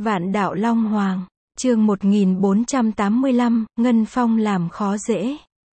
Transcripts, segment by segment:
Vạn đạo Long Hoàng, chương 1485, Ngân Phong làm khó dễ.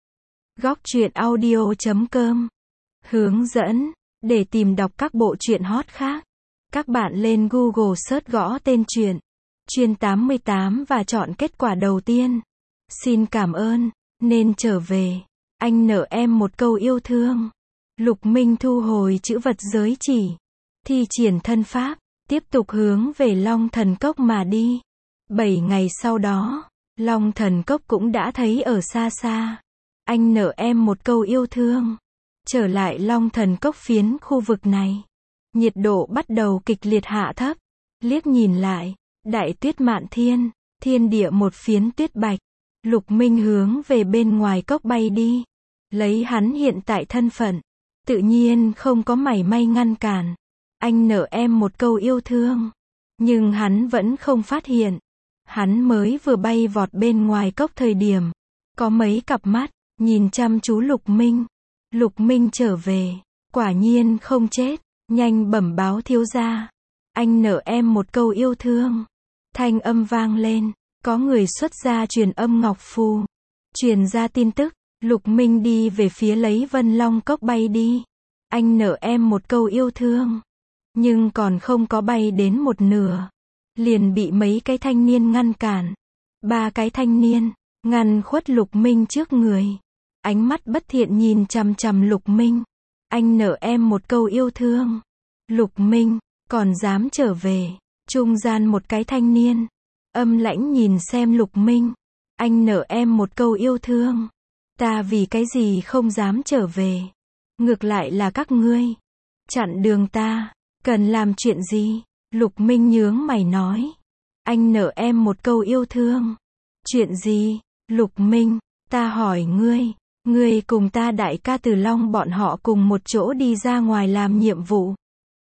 Góc truyện audio.com. Hướng dẫn, để tìm đọc các bộ truyện hot khác, các bạn lên Google search gõ tên truyện Chuyên 88 và chọn kết quả đầu tiên. Xin cảm ơn, nên trở về. Anh nợ em một câu yêu thương. Lục Minh thu hồi chữ vật giới chỉ, thi triển thân pháp, tiếp tục hướng về Long Thần Cốc mà đi. 7 ngày sau đó, Long Thần Cốc cũng đã thấy ở xa xa. Anh nợ em một câu yêu thương. Trở lại Long Thần Cốc phiến khu vực này, nhiệt độ bắt đầu kịch liệt hạ thấp. Liếc nhìn lại, đại tuyết mạn thiên, thiên địa một phiến tuyết bạch. Lục Minh hướng về bên ngoài cốc bay đi. Lấy hắn hiện tại thân phận, tự nhiên không có mảy may ngăn cản. Anh nợ em một câu yêu thương. Nhưng hắn vẫn không phát hiện. Hắn mới vừa bay vọt bên ngoài cốc thời điểm, có mấy cặp mắt nhìn chăm chú Lục Minh. Lục Minh trở về, quả nhiên không chết. Nhanh bẩm báo thiếu gia, anh nợ em một câu yêu thương. Thanh âm vang lên, có người xuất gia truyền âm ngọc phù, truyền ra tin tức. Lục Minh đi về phía lấy Vân Long Cốc bay đi. Anh nợ em một câu yêu thương. Nhưng còn không có bay đến một nửa, liền bị mấy cái thanh niên ngăn cản. 3 cái thanh niên ngăn khuất Lục Minh trước người, ánh mắt bất thiện nhìn chằm chằm Lục Minh. Anh nợ em một câu yêu thương. Lục Minh, còn dám trở về? Trung gian một cái thanh niên âm lãnh nhìn xem Lục Minh. Anh nợ em một câu yêu thương. Ta vì cái gì không dám trở về? Ngược lại là các ngươi chặn đường ta, cần làm chuyện gì? Lục Minh nhướng mày nói. Anh nợ em một câu yêu thương. Chuyện gì? Lục Minh, ta hỏi ngươi, ngươi cùng ta đại ca Từ Long bọn họ cùng một chỗ đi ra ngoài làm nhiệm vụ.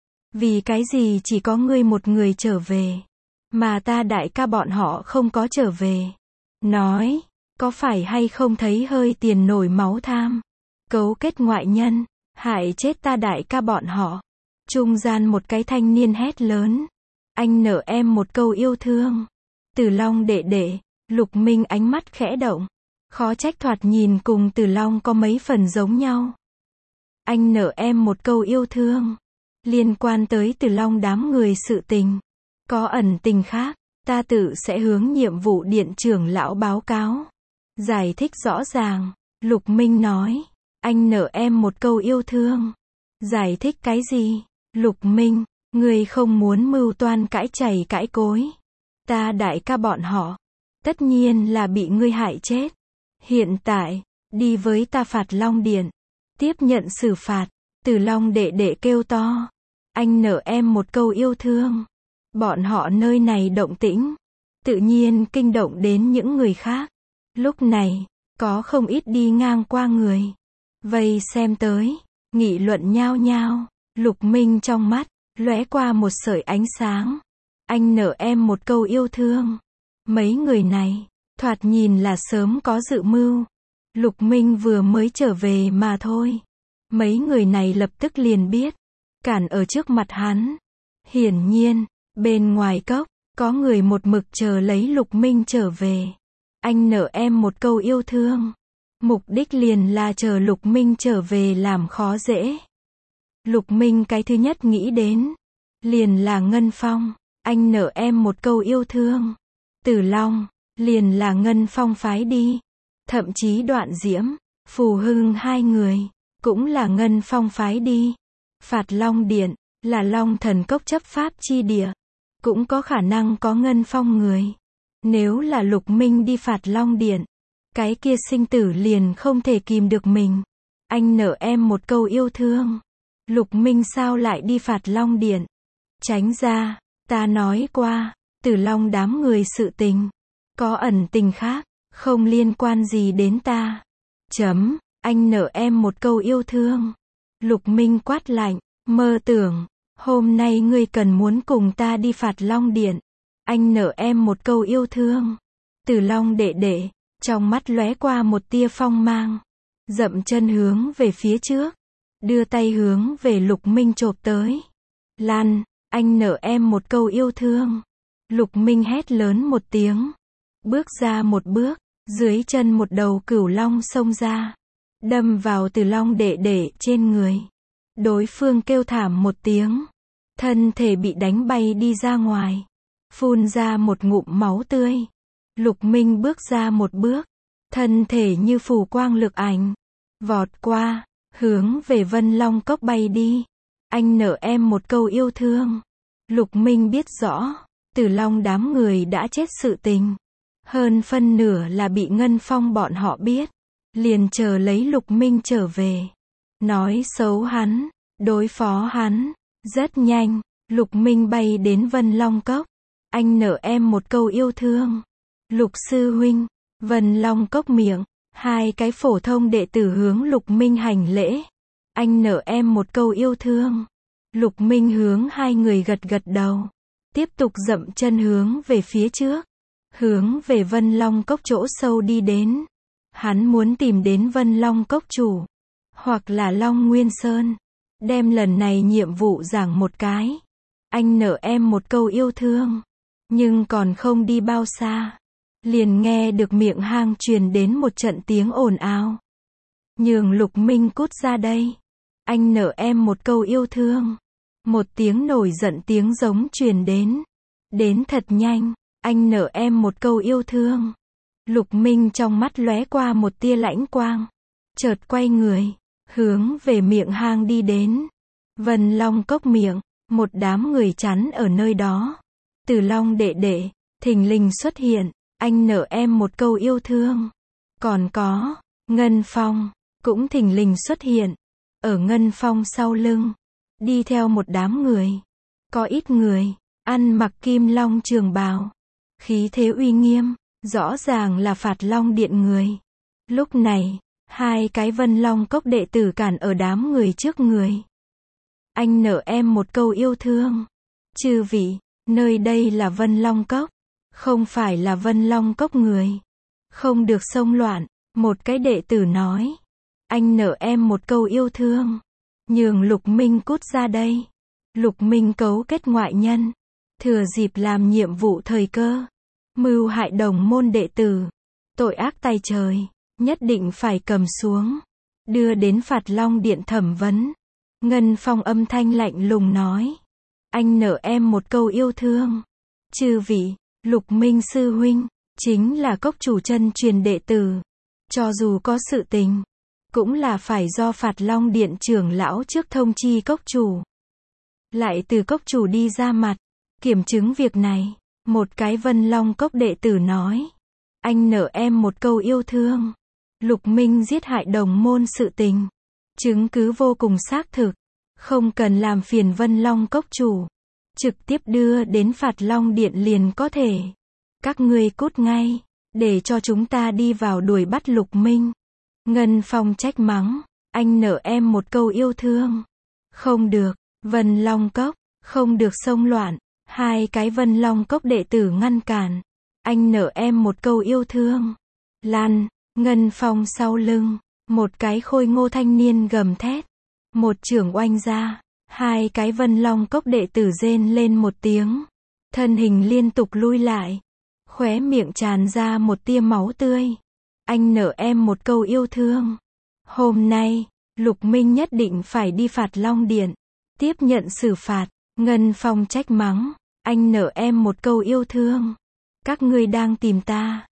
Vì cái gì chỉ có ngươi một người trở về, mà ta đại ca bọn họ không có trở về? Nói, có phải hay không thấy hơi tiền nổi máu tham, cấu kết ngoại nhân, hại chết ta đại ca bọn họ? Trung gian một cái thanh niên hét lớn. Anh nợ em một câu yêu thương. Từ Long đệ đệ. Lục Minh ánh mắt khẽ động. Khó trách thoạt nhìn cùng Từ Long có mấy phần giống nhau. Anh nợ em một câu yêu thương. Liên quan tới Từ Long đám người sự tình, có ẩn tình khác, ta tự sẽ hướng nhiệm vụ điện trưởng lão báo cáo, giải thích rõ ràng. Lục Minh nói. Anh nợ em một câu yêu thương. Giải thích cái gì? Lục Minh, ngươi không muốn mưu toan cãi chày cãi cối. Ta đại ca bọn họ, tất nhiên là bị ngươi hại chết. Hiện tại, đi với ta Phạt Long Điện, tiếp nhận xử phạt. Từ Long đệ đệ kêu to. Anh nợ em một câu yêu thương. Bọn họ nơi này động tĩnh, tự nhiên kinh động đến những người khác. Lúc này, có không ít đi ngang qua người vây xem tới, nghị luận nhao nhao. Lục Minh trong mắt lóe qua một sợi ánh sáng. Anh nợ em một câu yêu thương. Mấy người này thoạt nhìn là sớm có dự mưu. Lục Minh vừa mới trở về mà thôi, mấy người này lập tức liền biết, cản ở trước mặt hắn. Hiển nhiên, bên ngoài cốc có người một mực chờ lấy Lục Minh trở về. Anh nợ em một câu yêu thương. Mục đích liền là chờ Lục Minh trở về làm khó dễ. Lục Minh cái thứ nhất nghĩ đến liền là Ngân Phong. Anh nợ em một câu yêu thương. Từ Long liền là Ngân Phong phái đi. Thậm chí Đoạn Diễm, Phù Hưng hai người cũng là Ngân Phong phái đi. Phạt Long Điện là Long Thần Cốc chấp pháp chi địa, cũng có khả năng có Ngân Phong người. Nếu là Lục Minh đi Phạt Long Điện, cái kia sinh tử liền không thể kìm được mình. Anh nợ em một câu yêu thương. Lục Minh sao lại đi Phạt Long Điện? Tránh ra, ta nói qua, Từ Long đám người sự tình, có ẩn tình khác, không liên quan gì đến ta. Anh nợ em một câu yêu thương. Lục Minh quát lạnh. Mơ tưởng, hôm nay ngươi cần muốn cùng ta đi Phạt Long Điện. Anh nợ em một câu yêu thương. Từ Long đệ đệ, trong mắt lóe qua một tia phong mang, dậm chân hướng về phía trước, đưa tay hướng về Lục Minh chộp tới. Lan, anh nợ em một câu yêu thương. Lục Minh hét lớn một tiếng. Bước ra một bước, dưới chân một đầu cửu long xông ra. Đâm vào Từ Long đệ đệ trên người. Đối phương kêu thảm một tiếng. Thân thể bị đánh bay đi ra ngoài. Phun ra một ngụm máu tươi. Lục Minh bước ra một bước. Thân thể như phù quang lực ảnh. Vọt qua, hướng về Vân Long Cốc bay đi. Anh nợ em một câu yêu thương. Lục Minh biết rõ, Tử Long đám người đã chết sự tình. Hơn phân nửa là bị Ngân Phong bọn họ biết. Liền chờ lấy Lục Minh trở về. Nói xấu hắn, đối phó hắn. Rất nhanh, Lục Minh bay đến Vân Long Cốc. Anh nợ em một câu yêu thương. Lục sư huynh, Vân Long Cốc miệng. Hai cái phổ thông đệ tử hướng Lục Minh hành lễ. Anh nợ em một câu yêu thương. Lục Minh hướng hai người gật gật đầu. Tiếp tục dậm chân hướng về phía trước. Hướng về Vân Long Cốc chỗ sâu đi đến. Hắn muốn tìm đến Vân Long Cốc chủ. Hoặc là Long Nguyên Sơn. Đem lần này nhiệm vụ giảng một cái. Anh nợ em một câu yêu thương. Nhưng còn không đi bao xa. Liền nghe được miệng hang truyền đến một trận tiếng ồn ào. Nhường Lục Minh cút ra đây. Anh nợ em một câu yêu thương. Một tiếng nổi giận tiếng giống truyền đến. Đến thật nhanh. Anh nợ em một câu yêu thương. Lục Minh trong mắt lóe qua một tia lãnh quang. Chợt quay người. Hướng về miệng hang đi đến. Vân Long Cốc miệng. Một đám người chắn ở nơi đó. Từ Long đệ đệ. Thình lình xuất hiện. Anh nợ em một câu yêu thương. Còn có. Ngân Phong. Cũng thình lình xuất hiện. Ở Ngân Phong sau lưng. Đi theo một đám người. Có ít người. Ăn mặc kim long trường bào. Khí thế uy nghiêm. Rõ ràng là Phạt Long Điện người. Lúc này. Hai cái Vân Long Cốc đệ tử cản ở đám người trước người. Anh nợ em một câu yêu thương. Chư vị. Nơi đây là Vân Long Cốc. Không phải là Vân Long Cốc người. Không được xông loạn. Một cái đệ tử nói. Anh nợ em một câu yêu thương. Nhường Lục Minh cút ra đây. Lục Minh cấu kết ngoại nhân. Thừa dịp làm nhiệm vụ thời cơ. Mưu hại đồng môn đệ tử. Tội ác tày trời. Nhất định phải cầm xuống. Đưa đến Phạt Long Điện thẩm vấn. Ngân Phong âm thanh lạnh lùng nói. Anh nợ em một câu yêu thương. Chư vị. Lục Minh sư huynh. Chính là cốc chủ chân truyền đệ tử. Cho dù có sự tình. Cũng là phải do Phạt Long Điện trưởng lão trước thông chi cốc chủ. Lại từ cốc chủ đi ra mặt. Kiểm chứng việc này. Một cái Vân Long Cốc đệ tử nói. Anh nợ em một câu yêu thương. Lục Minh giết hại đồng môn sự tình. Chứng cứ vô cùng xác thực. Không cần làm phiền Vân Long Cốc chủ. Trực tiếp đưa đến Phạt Long Điện liền có thể. Các ngươi cút ngay. Để cho chúng ta đi vào đuổi bắt Lục Minh. Ngân Phong trách mắng. Anh nợ em một câu yêu thương. Không được. Vân Long Cốc. Không được xông loạn. Hai cái Vân Long Cốc đệ tử ngăn cản. Anh nợ em một câu yêu thương. Lan. Ngân Phong sau lưng. Một cái khôi ngô thanh niên gầm thét. Một chưởng oanh ra. Hai cái Vân Long Cốc đệ tử rên lên một tiếng. Thân hình liên tục lui lại. Khóe miệng tràn ra một tia máu tươi. Anh nợ em một câu yêu thương. Hôm nay, Lục Minh nhất định phải đi Phạt Long Điện. Tiếp nhận xử phạt. Ngân Phong trách mắng. Anh nợ em một câu yêu thương. Các ngươi đang tìm ta.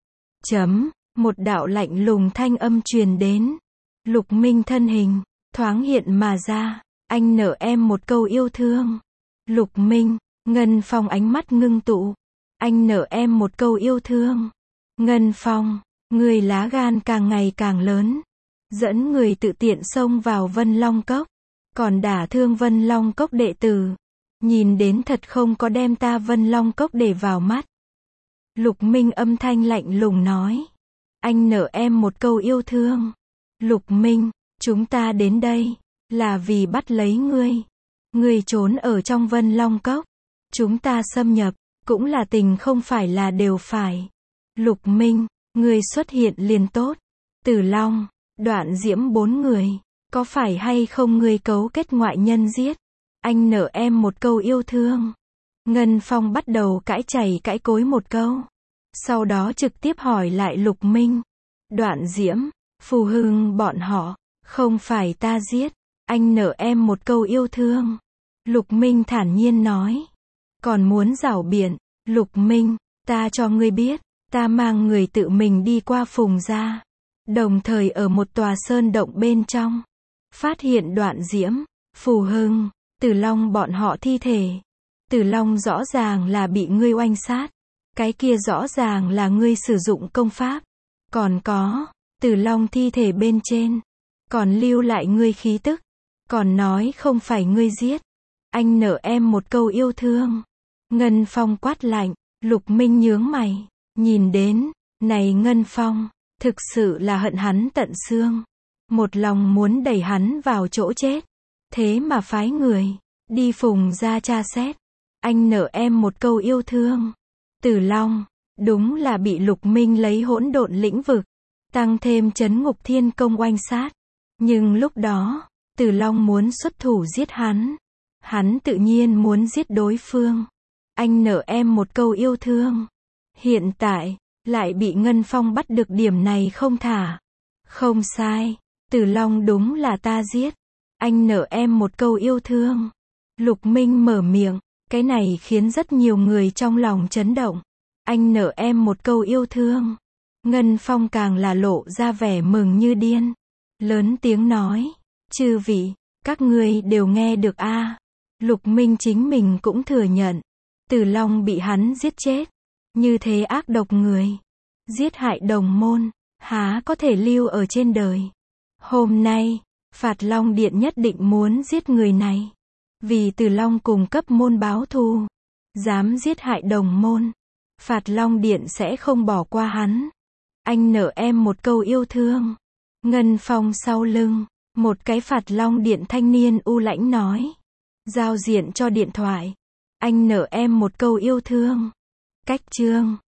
Một đạo lạnh lùng thanh âm truyền đến. Lục Minh thân hình. Thoáng hiện mà ra. Anh nợ em một câu yêu thương. Lục Minh. Ngân Phong ánh mắt ngưng tụ. Anh nợ em một câu yêu thương. Ngân Phong. Người lá gan càng ngày càng lớn. Dẫn người tự tiện xông vào Vân Long Cốc. Còn đả thương Vân Long Cốc đệ tử. Nhìn đến thật không có đem ta Vân Long Cốc để vào mắt. Lục Minh âm thanh lạnh lùng nói. Anh nợ em một câu yêu thương. Lục Minh. Chúng ta đến đây. Là vì bắt lấy ngươi. Ngươi trốn ở trong Vân Long Cốc. Chúng ta xâm nhập. Cũng là tình không phải là đều phải. Lục Minh. Ngươi xuất hiện liền tốt. Tử Long. Đoạn Diễm 4 người. Có phải hay không ngươi cấu kết ngoại nhân giết? Anh nợ em một câu yêu thương. Ngân Phong bắt đầu cãi chày cãi cối một câu. Sau đó trực tiếp hỏi lại Lục Minh. Đoạn Diễm, Phù Hưng bọn họ, không phải ta giết, anh nợ em một câu yêu thương. Lục Minh thản nhiên nói. Còn muốn giảo biện, Lục Minh, ta cho ngươi biết, ta mang người tự mình đi qua Phùng gia. Đồng thời ở một tòa sơn động bên trong, phát hiện Đoạn Diễm, Phù Hưng, Tử Long bọn họ thi thể. Tử Long rõ ràng là bị ngươi oanh sát. Cái kia rõ ràng là ngươi sử dụng công pháp. Còn có, Tử Long thi thể bên trên, còn lưu lại ngươi khí tức. Còn nói không phải ngươi giết. Anh nợ em một câu yêu thương. Ngân Phong quát lạnh. Lục Minh nhướng mày, nhìn đến, này Ngân Phong, thực sự là hận hắn tận xương. Một lòng muốn đẩy hắn vào chỗ chết. Thế mà phái người, đi Phùng gia tra xét. Anh nợ em một câu yêu thương. Tử Long, đúng là bị Lục Minh lấy hỗn độn lĩnh vực, tăng thêm trấn ngục thiên công oanh sát. Nhưng lúc đó, Tử Long muốn xuất thủ giết hắn. Hắn tự nhiên muốn giết đối phương. Anh nợ em một câu yêu thương. Hiện tại, lại bị Ngân Phong bắt được điểm này không thả. Không sai, Tử Long đúng là ta giết. Anh nợ em một câu yêu thương. Lục Minh mở miệng, cái này khiến rất nhiều người trong lòng chấn động. Anh nợ em một câu yêu thương. Ngân Phong càng là lộ ra vẻ mừng như điên. Lớn tiếng nói, chư vị, các ngươi đều nghe được a? Lục Minh chính mình cũng thừa nhận. Tử Long bị hắn giết chết. Như thế ác độc người. Giết hại đồng môn. Há có thể lưu ở trên đời. Hôm nay, Phạt Long Điện nhất định muốn giết người này. Vì Tử Long cùng cấp môn báo thù. Dám giết hại đồng môn. Phạt Long Điện sẽ không bỏ qua hắn. Anh nợ em một câu yêu thương. Ngân Phong sau lưng. Một cái Phạt Long Điện thanh niên u lãnh nói. Giao diện cho điện thoại. Anh nợ em một câu yêu thương. Cách chương